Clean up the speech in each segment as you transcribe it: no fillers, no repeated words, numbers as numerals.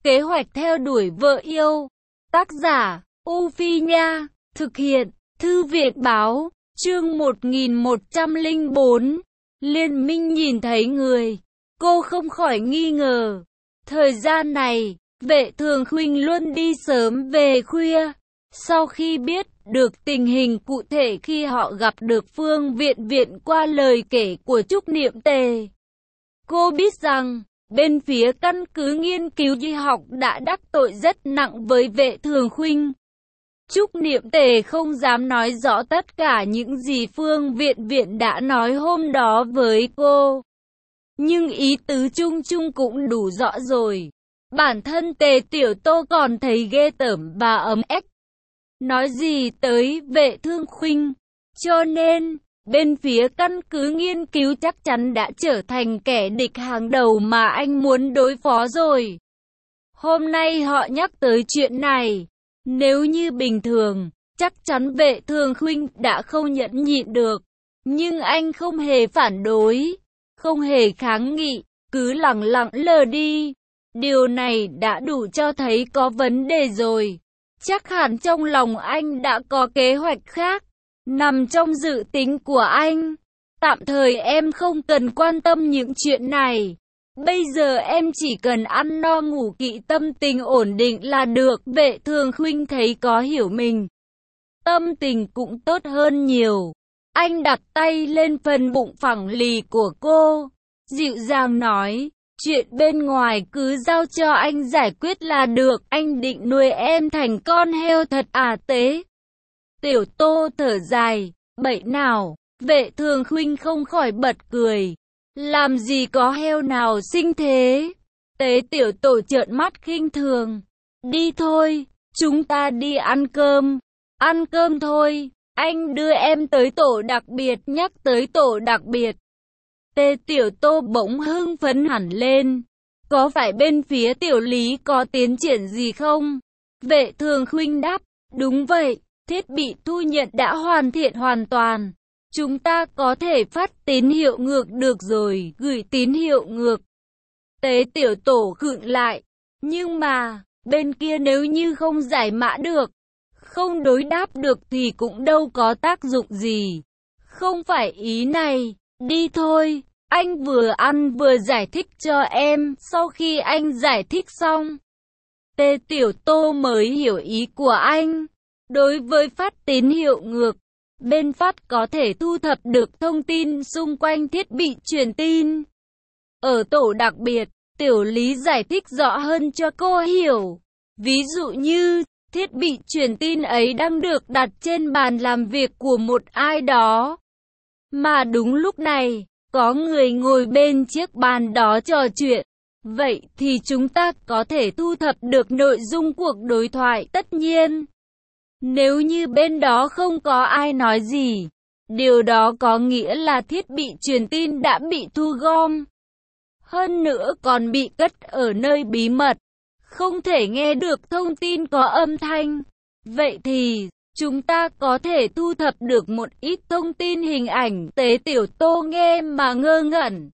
Kế hoạch theo đuổi vợ yêu. Tác giả, U Phi Nha. Thực hiện, Thư viện Báo. Chương 1104. Liên minh nhìn thấy người. Cô không khỏi nghi ngờ. Thời gian này, Vệ Thường Khuynh luôn đi sớm về khuya. Sau khi biết được tình hình cụ thể khi họ gặp được Phương Viện Viện qua lời kể của Trúc Niệm Tề, cô biết rằng bên phía căn cứ nghiên cứu y học đã đắc tội rất nặng với Vệ Thường Khuynh. Trúc Niệm Tề không dám nói rõ tất cả những gì Phương Viện Viện đã nói hôm đó với cô, nhưng ý tứ chung chung cũng đủ rõ rồi. Bản thân Tề Tiểu Tô còn thấy ghê tởm và ấm ếch, nói gì tới Vệ Thường Khuynh. Cho nên, bên phía căn cứ nghiên cứu chắc chắn đã trở thành kẻ địch hàng đầu mà anh muốn đối phó rồi. Hôm nay họ nhắc tới chuyện này, nếu như bình thường, chắc chắn Vệ Thường Khuynh đã không nhẫn nhịn được. Nhưng anh không hề phản đối, không hề kháng nghị, cứ lẳng lặng lờ đi. Điều này đã đủ cho thấy có vấn đề rồi. Chắc hẳn trong lòng anh đã có kế hoạch khác, nằm trong dự tính của anh. Tạm thời em không cần quan tâm những chuyện này. Bây giờ em chỉ cần ăn no ngủ kỹ, tâm tình ổn định là được. Vệ Thường Khuynh thấy có hiểu mình, tâm tình cũng tốt hơn nhiều. Anh đặt tay lên phần bụng phẳng lì của cô, dịu dàng nói, chuyện bên ngoài cứ giao cho anh giải quyết là được. Anh định nuôi em thành con heo thật à? Tế Tiểu Tô thở dài, bậy nào. Vệ Thường Khuynh không khỏi bật cười. Làm gì có heo nào xinh thế? Tế Tiểu Tô trợn mắt khinh thường. Đi thôi, chúng ta đi ăn cơm. Ăn cơm thôi, anh đưa em tới tổ đặc biệt. Nhắc tới tổ đặc biệt, Tề Tiểu Tô bỗng hưng phấn hẳn lên. Có phải bên phía Tiểu Lý có tiến triển gì không? Vệ Thường Khuynh đáp, đúng vậy, thiết bị thu nhận đã hoàn thiện hoàn toàn. Chúng ta có thể phát tín hiệu ngược được rồi. Gửi tín hiệu ngược. Tế Tiểu Tổ khựng lại. Nhưng mà, bên kia nếu như không giải mã được, không đối đáp được thì cũng đâu có tác dụng gì. Không phải ý này. Đi thôi, anh vừa ăn vừa giải thích cho em. Sau khi anh giải thích xong, Tề Tiểu Tô mới hiểu ý của anh. Đối với phát tín hiệu ngược, bên phát có thể thu thập được thông tin xung quanh thiết bị truyền tin. Ở tổ đặc biệt, Tiểu Lý giải thích rõ hơn cho cô hiểu. Ví dụ như, thiết bị truyền tin ấy đang được đặt trên bàn làm việc của một ai đó. Mà đúng lúc này, có người ngồi bên chiếc bàn đó trò chuyện. Vậy thì chúng ta có thể thu thập được nội dung cuộc đối thoại. Tất nhiên, nếu như bên đó không có ai nói gì, điều đó có nghĩa là thiết bị truyền tin đã bị thu gom. Hơn nữa còn bị cất ở nơi bí mật, không thể nghe được thông tin có âm thanh. Vậy thì, chúng ta có thể thu thập được một ít thông tin hình ảnh. Tế Tiểu Tô nghe mà ngơ ngẩn.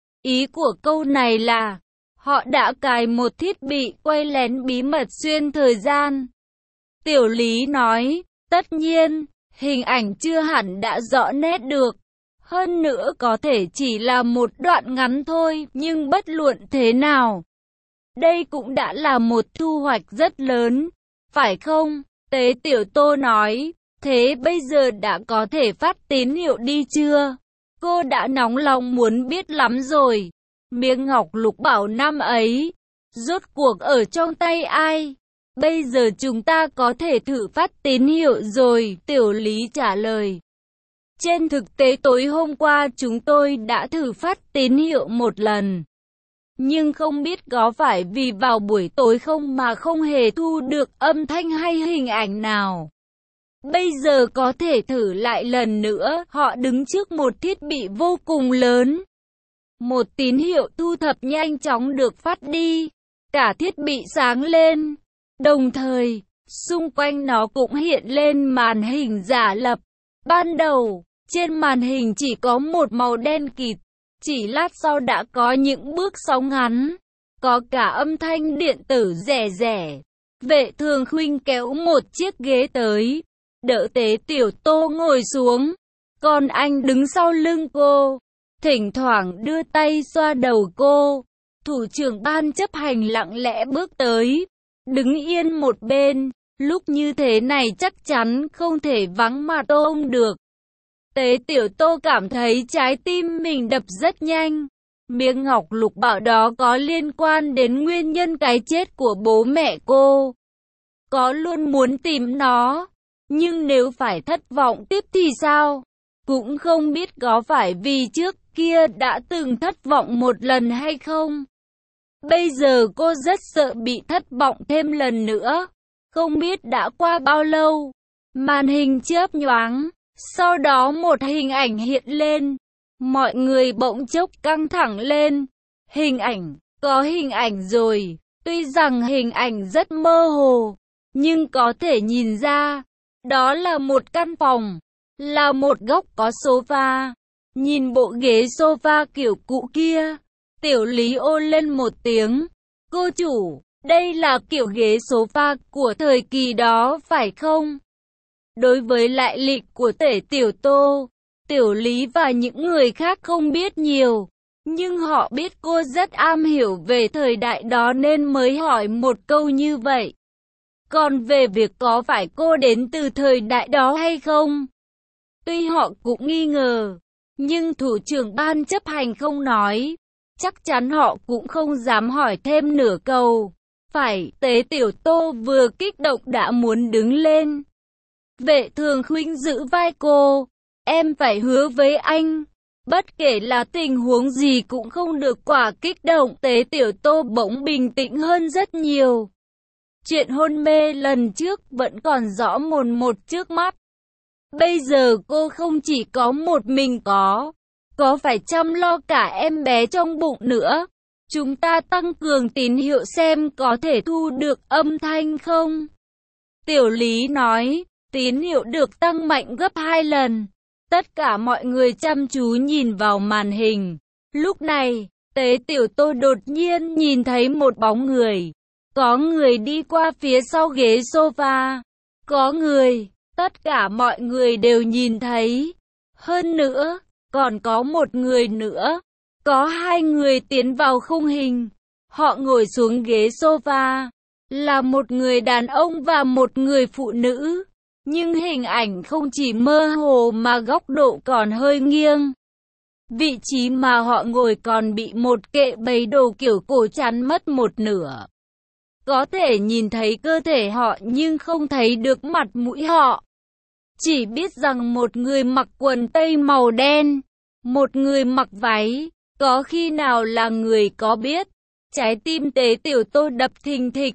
Ý của câu này là, họ đã cài một thiết bị quay lén bí mật xuyên thời gian. Tiểu Lý nói, tất nhiên, hình ảnh chưa hẳn đã rõ nét được. Hơn nữa có thể chỉ là một đoạn ngắn thôi, nhưng bất luận thế nào, đây cũng đã là một thu hoạch rất lớn, phải không? Tế Tiểu Tô nói, thế bây giờ đã có thể phát tín hiệu đi chưa? Cô đã nóng lòng muốn biết lắm rồi. Miếng ngọc lục bảo năm ấy, rốt cuộc ở trong tay ai? Bây giờ chúng ta có thể thử phát tín hiệu rồi, Tiểu Lý trả lời. Trên thực tế tối hôm qua chúng tôi đã thử phát tín hiệu một lần. Nhưng không biết có phải vì vào buổi tối không mà không hề thu được âm thanh hay hình ảnh nào. Bây giờ có thể thử lại lần nữa. Họ đứng trước một thiết bị vô cùng lớn. Một tín hiệu thu thập nhanh chóng được phát đi. Cả thiết bị sáng lên. Đồng thời, xung quanh nó cũng hiện lên màn hình giả lập. Ban đầu, trên màn hình chỉ có một màu đen kịt. Chỉ lát sau đã có những bước sóng ngắn. có cả âm thanh điện tử rẻ rẻ. Vệ Thường Khuynh kéo một chiếc ghế tới, đỡ Tế Tiểu Tô ngồi xuống, còn anh đứng sau lưng cô, thỉnh thoảng đưa tay xoa đầu cô. Thủ trưởng ban chấp hành lặng lẽ bước tới, đứng yên một bên, lúc như thế này chắc chắn không thể vắng mặt ông được. Tế Tiểu Tô cảm thấy trái tim mình đập rất nhanh. Miếng ngọc lục bảo đó có liên quan đến nguyên nhân cái chết của bố mẹ cô. Có luôn muốn tìm nó, nhưng nếu phải thất vọng tiếp thì sao? Cũng không biết có phải vì trước kia đã từng thất vọng một lần hay không. Bây giờ cô rất sợ bị thất vọng thêm lần nữa. Không biết đã qua bao lâu, màn hình chớp nhoáng, sau đó một hình ảnh hiện lên. Mọi người bỗng chốc căng thẳng lên. Có hình ảnh rồi. Tuy rằng hình ảnh rất mơ hồ, nhưng có thể nhìn ra, đó là một căn phòng, là một góc có sofa. Nhìn bộ ghế sofa kiểu cũ kia, Tiểu Lý ôn lên một tiếng. Cô chủ, đây là kiểu ghế sofa của thời kỳ đó phải không? Đối với lại lịch của Tế Tiểu Tô, Tiểu Lý và những người khác không biết nhiều, nhưng họ biết cô rất am hiểu về thời đại đó nên mới hỏi một câu như vậy. Còn về việc có phải cô đến từ thời đại đó hay không, tuy họ cũng nghi ngờ, nhưng thủ trưởng ban chấp hành không nói, chắc chắn họ cũng không dám hỏi thêm nửa câu. Phải, Tế Tiểu Tô vừa kích động đã muốn đứng lên. Vệ Thường Khuynh giữ vai cô. Em phải hứa với anh, bất kể là tình huống gì cũng không được quá kích động. Tế Tiểu Tô bỗng bình tĩnh hơn rất nhiều. Chuyện hôn mê lần trước vẫn còn rõ mồn một trước mắt. Bây giờ cô không chỉ có một mình có phải chăm lo cả em bé trong bụng nữa. Chúng ta tăng cường tín hiệu xem có thể thu được âm thanh không? Tiểu Lý nói, tín hiệu được tăng mạnh gấp 2 lần. Tất cả mọi người chăm chú nhìn vào màn hình. Lúc này, Tế Tiểu Tô đột nhiên nhìn thấy một bóng người. Có người đi qua phía sau ghế sofa. Có người, tất cả mọi người đều nhìn thấy. Hơn nữa, còn có một người nữa. Có hai người tiến vào khung hình. Họ ngồi xuống ghế sofa. Là một người đàn ông và một người phụ nữ. Nhưng hình ảnh không chỉ mơ hồ mà góc độ còn hơi nghiêng. Vị trí mà họ ngồi còn bị một kệ bày đồ kiểu cổ chắn mất một nửa. Có thể nhìn thấy cơ thể họ nhưng không thấy được mặt mũi họ. Chỉ biết rằng một người mặc quần tây màu đen, một người mặc váy. Có khi nào là người có biết? Trái tim Tế Tiểu Tô đập thình thịch.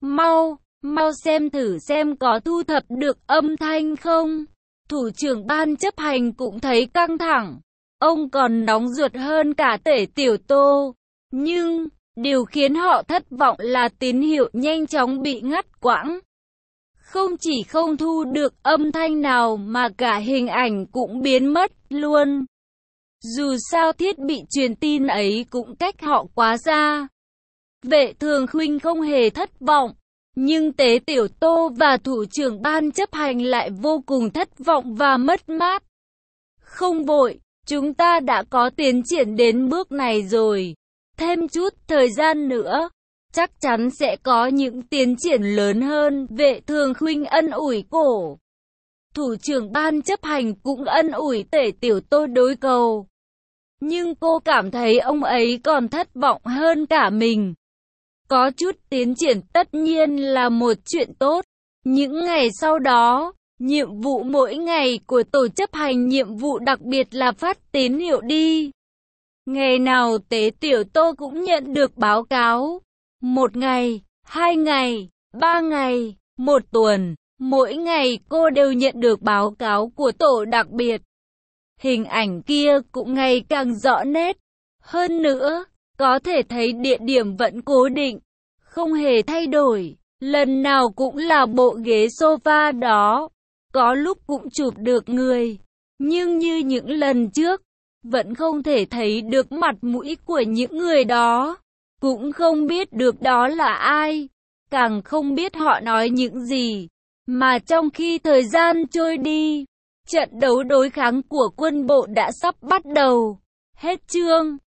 Mau xem thử xem có thu thập được âm thanh không. Thủ trưởng ban chấp hành cũng thấy căng thẳng. Ông còn nóng ruột hơn cả Tế Tiểu Tô. Nhưng, điều khiến họ thất vọng là tín hiệu nhanh chóng bị ngắt quãng. Không chỉ không thu được âm thanh nào mà cả hình ảnh cũng biến mất luôn. Dù sao thiết bị truyền tin ấy cũng cách họ quá xa. Vệ Thường Khuynh không hề thất vọng. Nhưng Tế Tiểu Tô và thủ trưởng ban chấp hành lại vô cùng thất vọng và mất mát. Không vội, chúng ta đã có tiến triển đến bước này rồi. Thêm chút thời gian nữa, chắc chắn sẽ có những tiến triển lớn hơn. Vệ Thường Khuynh ân ủi cổ. Thủ trưởng ban chấp hành cũng ân ủi Tế Tiểu Tô đối cầu. Nhưng cô cảm thấy ông ấy còn thất vọng hơn cả mình. Có chút tiến triển tất nhiên là một chuyện tốt. Những ngày sau đó, nhiệm vụ mỗi ngày của tổ chấp hành nhiệm vụ đặc biệt là phát tín hiệu đi. Ngày nào Tế Tiểu Tô cũng nhận được báo cáo. 1 ngày, 2 ngày, 3 ngày, 1 tuần. Mỗi ngày cô đều nhận được báo cáo của tổ đặc biệt. Hình ảnh kia cũng ngày càng rõ nét. Hơn nữa, có thể thấy địa điểm vẫn cố định, không hề thay đổi. Lần nào cũng là bộ ghế sofa đó. Có lúc cũng chụp được người. Nhưng như những lần trước, vẫn không thể thấy được mặt mũi của những người đó. cũng không biết được đó là ai, càng không biết họ nói những gì. Mà trong khi thời gian trôi đi, trận đấu đối kháng của quân bộ đã sắp bắt đầu. Hết chương.